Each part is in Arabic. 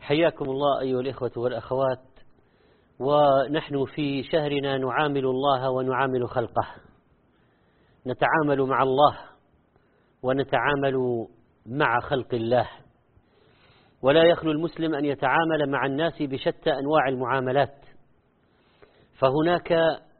حياكم الله أيها الإخوة والأخوات، ونحن في شهرنا نعامل الله ونعامل خلقه، نتعامل مع الله ونتعامل مع خلق الله، ولا يخلو المسلم أن يتعامل مع الناس بشتى أنواع المعاملات. فهناك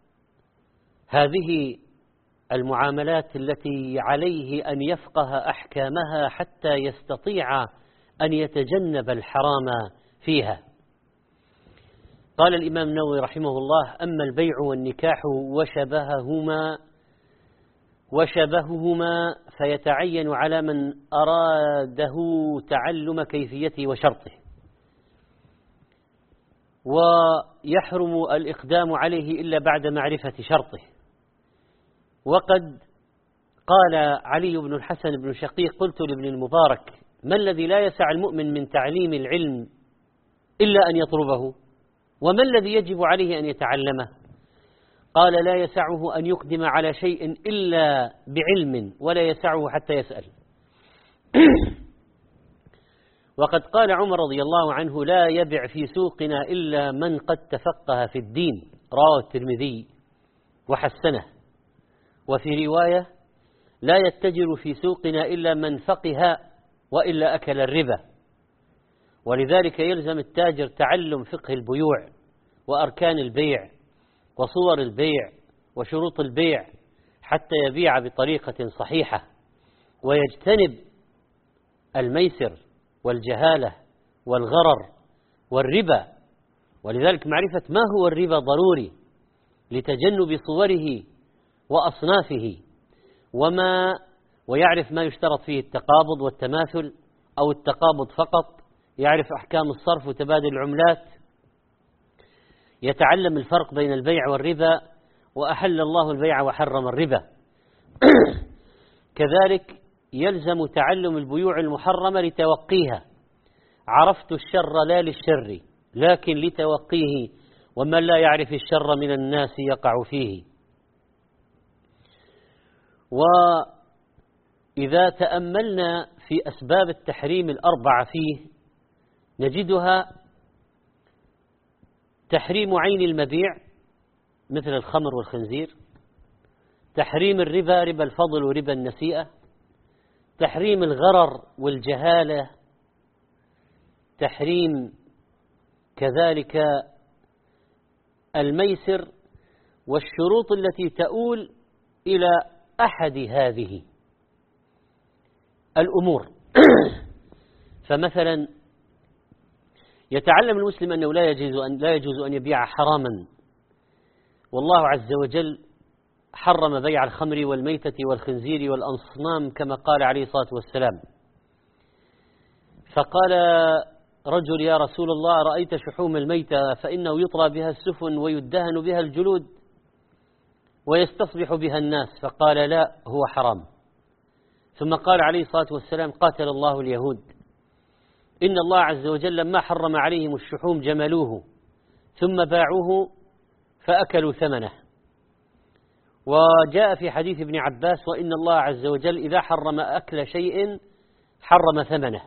هذه المعاملات التي عليه أن يفقه أحكامها حتى يستطيع أن يتجنب الحرام فيها. قال الإمام النووي رحمه الله: أما البيع والنكاح وشبههما فيتعين على من أراده تعلم كيفيته وشرطه، ويحرم الإقدام عليه إلا بعد معرفة شرطه. وقد قال علي بن الحسن بن شقيق: قلت لابن المبارك: ما الذي لا يسع المؤمن من تعليم العلم إلا أن يطلبه؟ وما الذي يجب عليه أن يتعلمه؟ قال: لا يسعه أن يقدم على شيء إلا بعلم، ولا يسعه حتى يسأل. وقد قال عمر رضي الله عنه: لا يبع في سوقنا إلا من قد تفقه في الدين، رواه الترمذي وحسنه. وفي رواية: لا يتجر في سوقنا إلا من فقه وإلا أكل الربا. ولذلك يلزم التاجر تعلم فقه البيوع وأركان البيع وصور البيع وشروط البيع حتى يبيع بطريقة صحيحة، ويجتنب الميسر والجهالة والغرر والربا. ولذلك معرفة ما هو الربا ضروري لتجنب صوره وأصنافه، ويعرف ما يشترط فيه التقابض والتماثل أو التقابض فقط، يعرف أحكام الصرف وتبادل العملات، يتعلم الفرق بين البيع والربا، وأحل الله البيع وحرم الربا. كذلك يلزم تعلم البيوع المحرمة لتوقيها. عرفت الشر لا للشر لكن لتوقيه، ومن لا يعرف الشر من الناس يقع فيه. وإذا تأملنا في أسباب التحريم الأربعة فيه نجدها: تحريم عين المبيع مثل الخمر والخنزير، تحريم الربا، ربا الفضل وربا النسيئة، تحريم الغرر والجهالة، تحريم كذلك الميسر، والشروط التي تؤول إلى أحد هذه الأمور. فمثلا يتعلم المسلم أنه لا يجوز أن يبيع حراما، والله عز وجل حرم بيع الخمر والميتة والخنزير والأصنام كما قال عليه الصلاة والسلام. فقال رجل: يا رسول الله، رأيت شحوم الميتة فإنه يطرى بها السفن ويدهن بها الجلود ويستصبح بها الناس. فقال: لا، هو حرام. ثم قال عليه الصلاة والسلام: قاتل الله اليهود، إن الله عز وجل لما حرم عليهم الشحوم جملوه ثم باعوه فأكلوا ثمنه. وجاء في حديث ابن عباس: وإن الله عز وجل إذا حرم أكل شيء حرم ثمنه.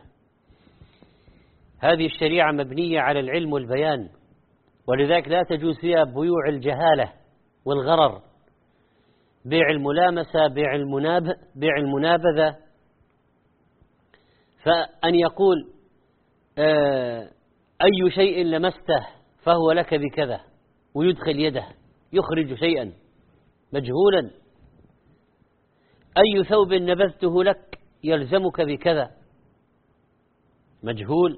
هذه الشريعة مبنية على العلم والبيان، ولذلك لا تجوز فيها بيوع الجهالة والغرر، بيع الملامسة، بيع المنابذة. فأن يقول أي شيء لمسته فهو لك بكذا، ويدخل يده يخرج شيئا مجهولا. أي ثوب نبذته لك يلزمك بكذا، مجهول.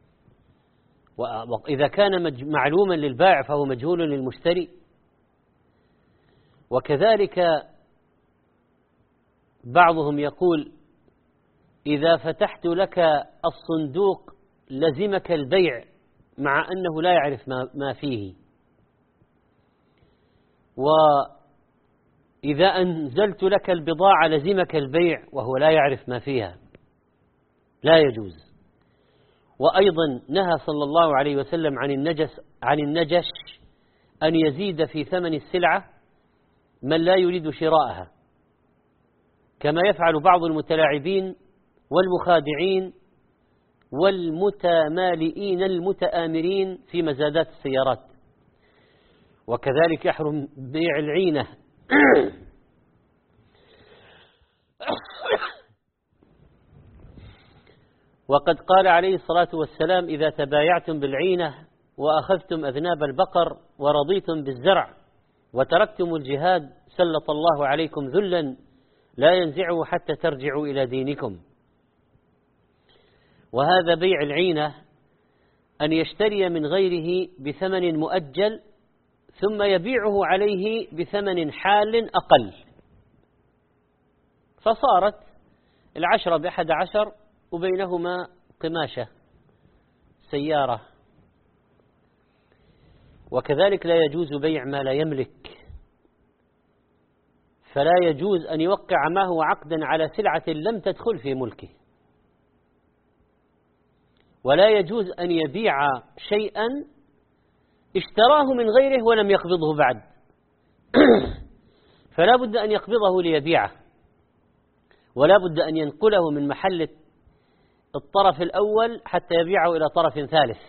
وإذا كان معلوما للبائع فهو مجهول للمشتري. وكذلك بعضهم يقول: إذا فتحت لك الصندوق لزمك البيع، مع أنه لا يعرف ما فيه. وإذا أنزلت لك البضاعة لزمك البيع وهو لا يعرف ما فيها، لا يجوز. وأيضا نهى صلى الله عليه وسلم عن النجش أن يزيد في ثمن السلعة من لا يريد شراءها، كما يفعل بعض المتلاعبين والمخادعين والمتمالئين المتآمرين في مزادات السيارات. وكذلك يحرم بيع العينة وقد قال عليه الصلاة والسلام: إذا تبايعتم بالعينة وأخذتم أذناب البقر ورضيتم بالزرع وتركتم الجهاد سلط الله عليكم ذلا لا ينزعه حتى ترجعوا إلى دينكم. وهذا بيع العينة أن يشتري من غيره بثمن مؤجل ثم يبيعه عليه بثمن حال أقل، فصارت 10 ب11 وبينهما قماشة سيارة. وكذلك لا يجوز بيع ما لا يملك، فلا يجوز أن يوقع معه عقدا على سلعة لم تدخل في ملكه، ولا يجوز أن يبيع شيئا اشتراه من غيره ولم يقبضه بعد فلا بد أن يقبضه ليبيعه، ولا بد أن ينقله من محل الطرف الأول حتى يبيعه إلى طرف ثالث.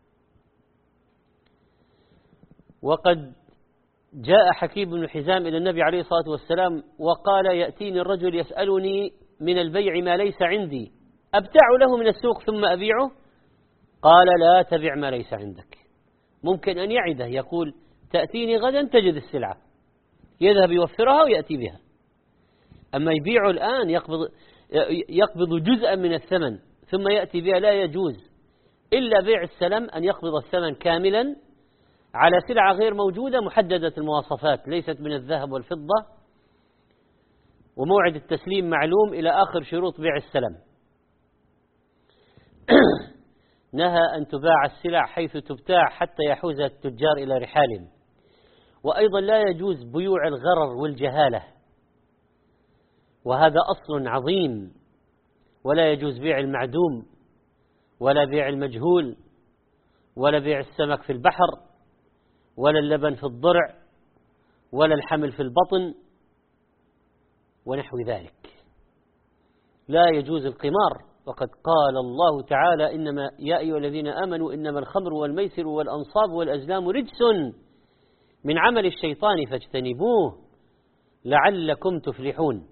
وقد جاء حكيم بن حزام إلى النبي عليه الصلاة والسلام وقال: يأتيني الرجل يسألني من البيع ما ليس عندي، أبتاع له من السوق ثم أبيعه؟ قال: لا تبع ما ليس عندك. ممكن أن يعده، يقول: تأتيني غدا تجد السلعة، يذهب يوفرها ويأتي بها. أما يبيع الآن يقبض جزءا من الثمن ثم يأتي بها، لا يجوز إلا بيع السلم، أن يقبض الثمن كاملا على سلعة غير موجودة محددة المواصفات، ليست من الذهب والفضة، وموعد التسليم معلوم إلى آخر شروط بيع السلم. نهى أن تباع السلع حيث تبتاع حتى يحوز التجار إلى رحالهم. وأيضا لا يجوز بيوع الغرر والجهالة، وهذا أصل عظيم. ولا يجوز بيع المعدوم، ولا بيع المجهول، ولا بيع السمك في البحر، ولا اللبن في الضرع، ولا الحمل في البطن ونحو ذلك. لا يجوز القمار، وقد قال الله تعالى: إنما يا أيها الذين آمنوا إنما الخمر والميسر والأنصاب والأزلام رجس من عمل الشيطان فاجتنبوه لعلكم تفلحون.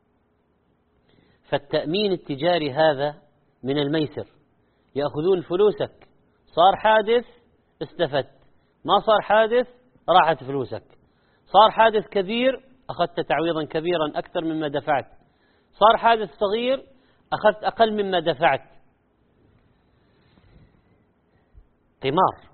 فالتأمين التجاري هذا من الميسر، يأخذون فلوسك، صار حادث استفدت، ما صار حادث راحت فلوسك، صار حادث كبير أخذت تعويضا كبيرا أكثر مما دفعت، صار حادث صغير أخذت أقل مما دفعت. قمار.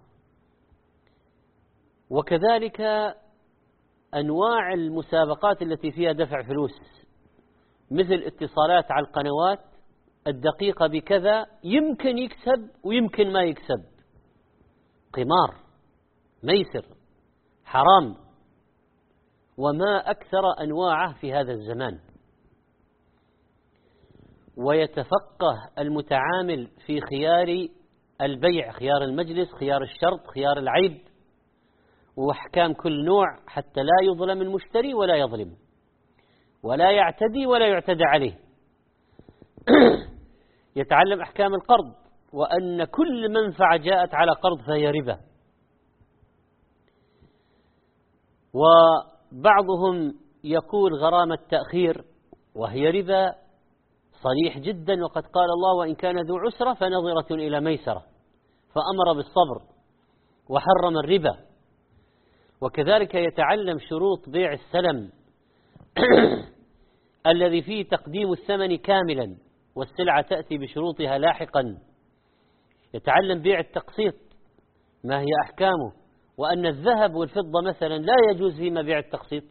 وكذلك أنواع المسابقات التي فيها دفع فلوس، مثل اتصالات على القنوات الدقيقة بكذا، يمكن يكسب ويمكن ما يكسب. قمار، ميسر، حرام، وما أكثر أنواعه في هذا الزمان. ويتفقه المتعامل في خيار البيع، خيار المجلس، خيار الشرط، خيار العيب، وأحكام كل نوع، حتى لا يظلم المشتري ولا يظلم، ولا يعتدي ولا يعتدى عليه. يتعلم أحكام القرض، وأن كل منفعة جاءت على قرض فهي ربا. وبعضهم يقول غرامة تأخير، وهي ربا صريح جدا، وقد قال الله: وإن كان ذو عسرة فنظرة إلى ميسرة، فأمر بالصبر وحرم الربا. وكذلك يتعلم شروط بيع السلم الذي فيه تقديم الثمن كاملا والسلعة تأتي بشروطها لاحقا. يتعلم بيع التقسيط، ما هي أحكامه، وأن الذهب والفضة مثلا لا يجوز فيما بيع التقسيط.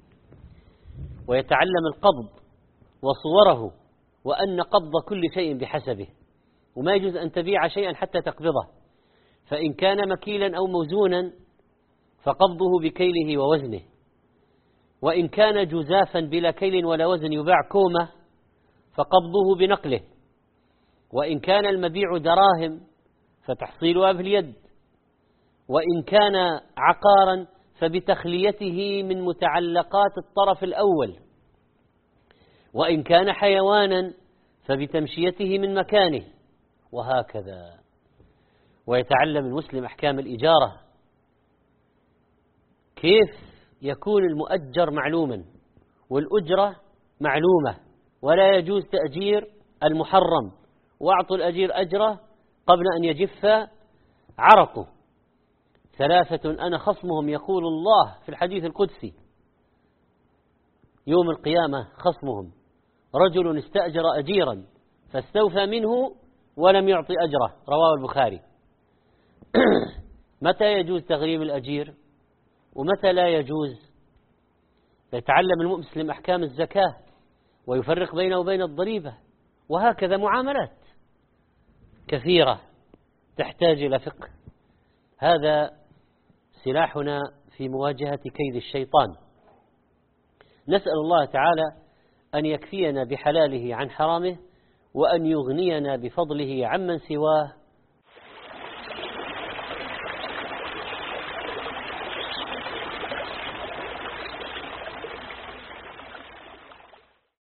ويتعلم القبض وصوره، وأن قبض كل شيء بحسبه، وما يجوز أن تبيع شيئا حتى تقبضه، فإن كان مكيلا أو موزونا فقبضه بكيله ووزنه، وإن كان جزافا بلا كيل ولا وزن يباع كومة فقبضه بنقله، وإن كان المبيع دراهم فتحصيلها في اليد، وإن كان عقارا فبتخليته من متعلقات الطرف الأول، وإن كان حيوانا فبتمشيته من مكانه، وهكذا. ويتعلم المسلم أحكام الإجارة، كيف يكون المؤجر معلوما والأجرة معلومة، ولا يجوز تأجير المحرم، وأعطوا الأجير أجره قبل أن يجف عرقه. 3 أنا خصمهم يقول الله في الحديث القدسي يوم القيامة خصمهم: رجل استأجر أجيرا فاستوفى منه ولم يعطي أجره، رواه البخاري. متى يجوز تغريم الأجير ومتى لا يجوز؟ يتعلم المسلم أحكام الزكاة ويفرق بينه وبين الضريبة، وهكذا معاملات كثيرة تحتاج إلى فقه. هذا سلاحنا في مواجهة كيد الشيطان. نسأل الله تعالى أن يكفينا بحلاله عن حرامه، وأن يغنينا بفضله عمن سواه،